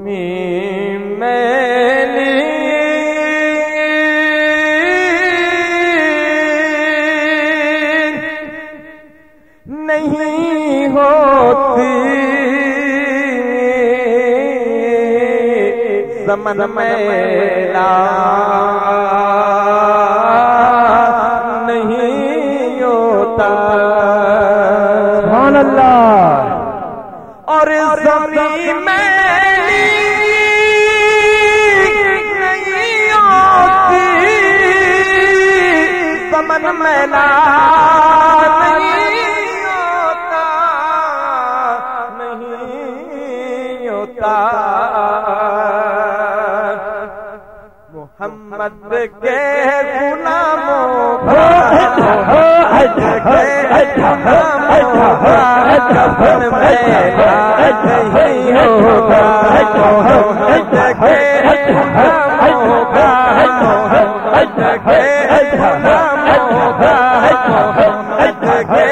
میلی نہیں ہوتی زمن میلا نہیں ہوتا سبحان اللہ اور زمین میلی نہیں ہوتی زمن میلا نہیں ہوتا محمد کے غلاموں کفن میلا نہیں ہوگا محمد کے غلاموں کا محمد کے غلاموں کا محمد کے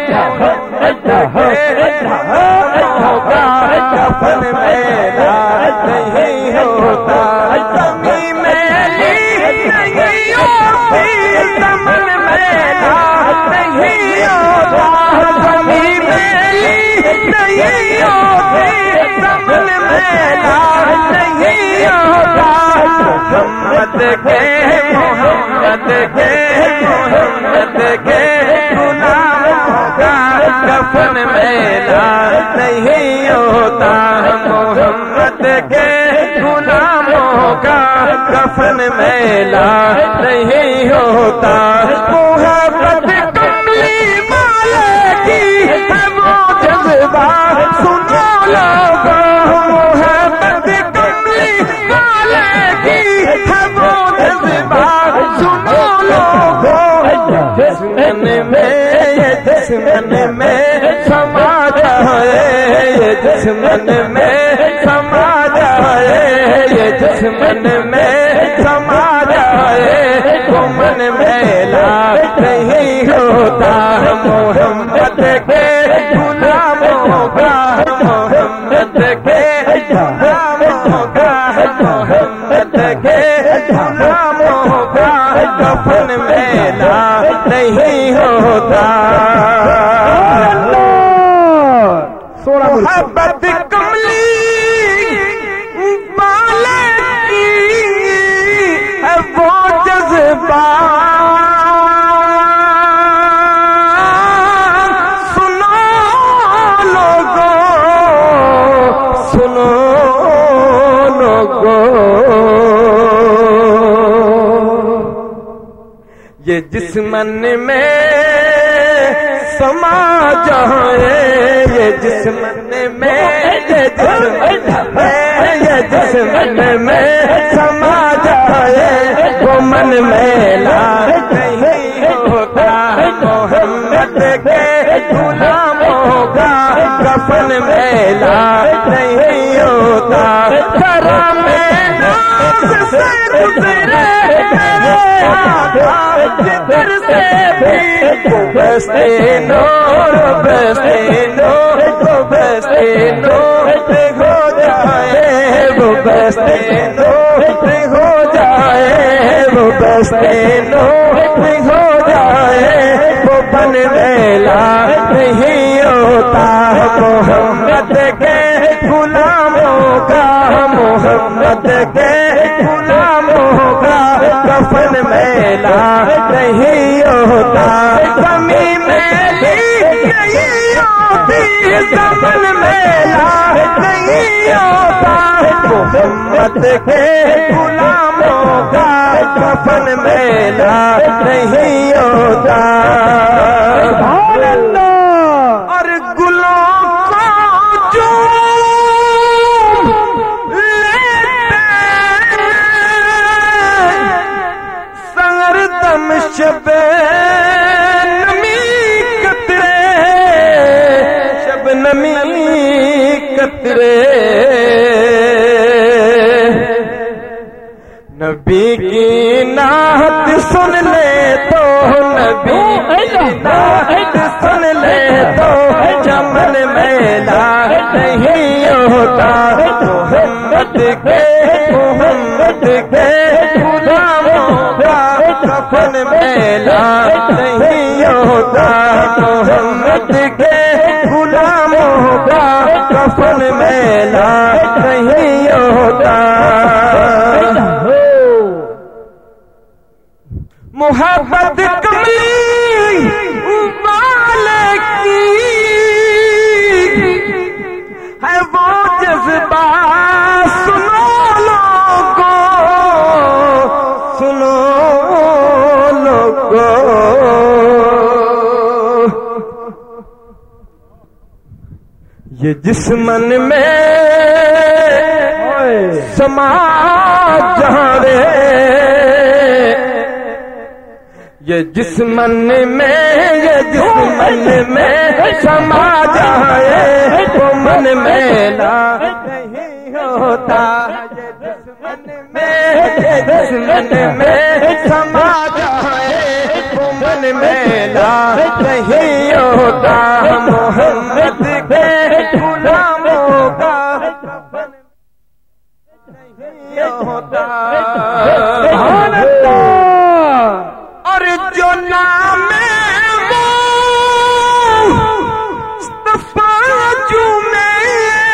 غلاموں کا کفن میلا نہیں ہوتا زمین میلی نہیں ہوتی زمن میلا نہیں ہوتا زمین میلی نہیں ہوتی زمن میلا نہیں ہوتا محمد کے غلاموں کا کفن میلا نہیں ہوتا محمد کے غلاموں کا کفن میلا نہیں ہوتا محبت کملی والے کی ہے وہ جذبہ سنو لوگوں محبت کملی والے کی ہے وہ جذبہ سنو لوگوں جسمن میں یہ جسمن میں سما جائے یہ جسمن میں سما جائے یہ جسمن میں سما جائے تو من میلا نہیں ہوتا محمد کے غلاموں کا محمد کے غلاموں کا محمد کے غلاموں کا کفن میلا نہیں ہوتا محبت کملی والے کی ہے وہ جذبہ سنو لوگوں سنو لوگوں یہ جسمن میں سما جائے یہ جسمن میں یہ جسمن میں سما جائے وہ من میلا نہیں ہوتا محمد کے غلاموں کا کفن میلا نہیں ہوتا کرم ناز سے گزرے جدھر سے بھی بستے نور بستے نور بستے نور ہو جائے وہ بستے نور ہو جائے وہ بستے نور ہو جائے وہ بن میلا نہیں ہوتا محمد کے غلاموں کا محمد کے غلاموں کا کفن میلا نہیں ہوتا زمین میلی نہیں ہوتی زمن میلا نہیں ہوتا محمد کے غلاموں کا کفن میلا نہیں ہوتا سبحان اللہ اور گلوں کو جو شب نمی قطرے شب نمی قطرے نبی کی نعت سن لے تو نبی کی نعت سن لے تو چمن میلا نہیں ہوتا ہوتا محمد کے غلاموں کا کفن میلا نہیں ہوتا محمد کے غلاموں کا کفن میلا نہیں ہوتا محبت کملی والے کی ہے وہ جذبہ سنو لوگو یہ جس من میں سما جاوے یہ جس من میں سما جائے وہ من میلا نہیں ہوتا جس من میں سما جائے وہ من میلا نہیں ہوتا محمد کے غلاموں کا نہیں ہوتا اور جو نام مصطفیٰ جو میں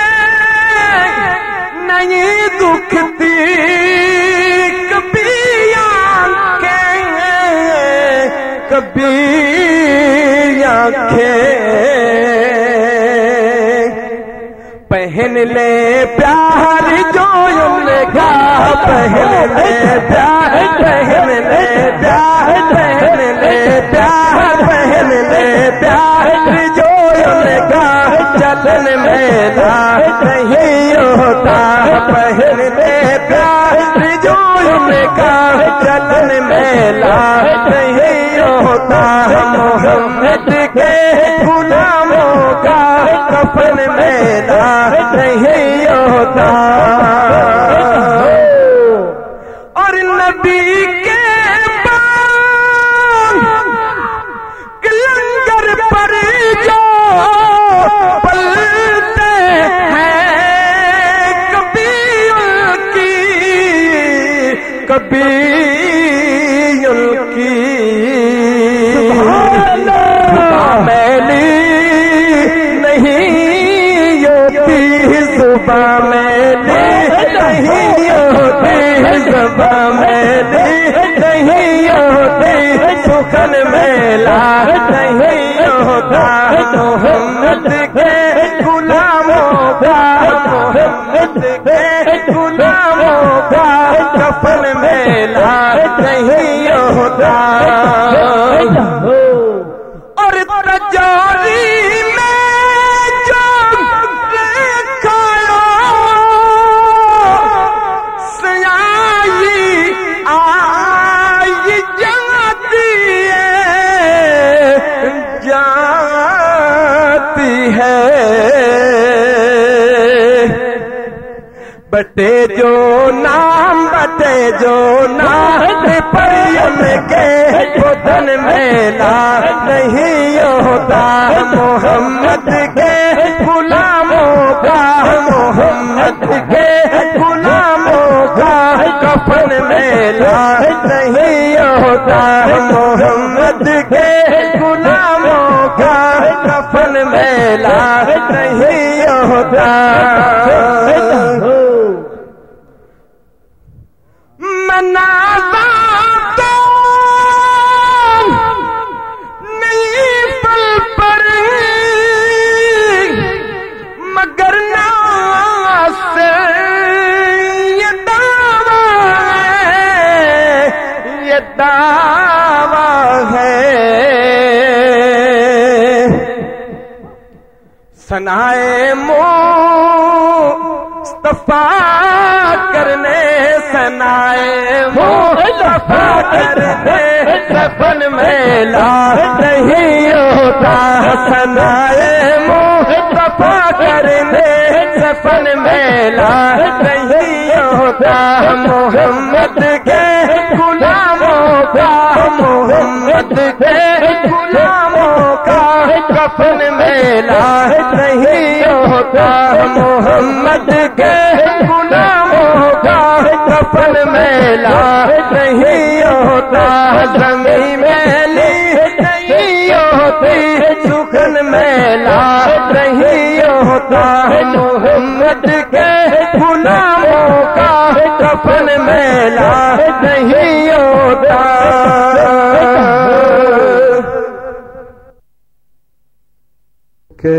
نہیں دکھتی کبھی آنکھیں کبھی آنکھیں پہن لے پیار جو ان کا پہن لے پیار پہن لے پیار پہن لے پیار پہن لے پیار جو ان کا چلن میلا نہیں ہوتا پہن لے پیار جو ان کا چلن میلا نہیں ہوتا محمد کے غلاموں کا کفن میلا نہیں ہوتا اور نبی کے پاک لنگر پر جو پلتے ہیں کبھی ان کی میلی نہیں ہوتی زبان میلی نہیں ہوتی زبان میلی نہیں ہوتی سخن میلا نہیں ہوتا محمد کے غلاموں کا محمد کے غلاموں کا کفن میلا نہیں ہوتا اور تجاری میں جو کھایا سیاہی آئی جاتی ہے بٹے جو نام پریم کے بدن میلا نہیں ہوتا محمد کے غلاموں کا محمد کے غلاموں کا کفن میلا نہیں ہوتا محمد کے غلاموں کا کفن میلا نہیں ہوتا ثنائے مصطفیٰ کرنے ثنائے مصطفیٰ کرنے کفن میلا نہیں ہوتا ثنائے مصطفیٰ کرنے کفن میلا نہیں ہوتا محمد کے غلاموں کا محمد کے غلاموں کا کفن میلا نہیں ہوتا ہوتا محمد کے غلاموں کا کفن میلا نہیں ہوتا زمین میلی نہیں ہوتی سخن میلا نہیں ہوتا محمد کے غلاموں کا کفن میلا نہیں ہوتا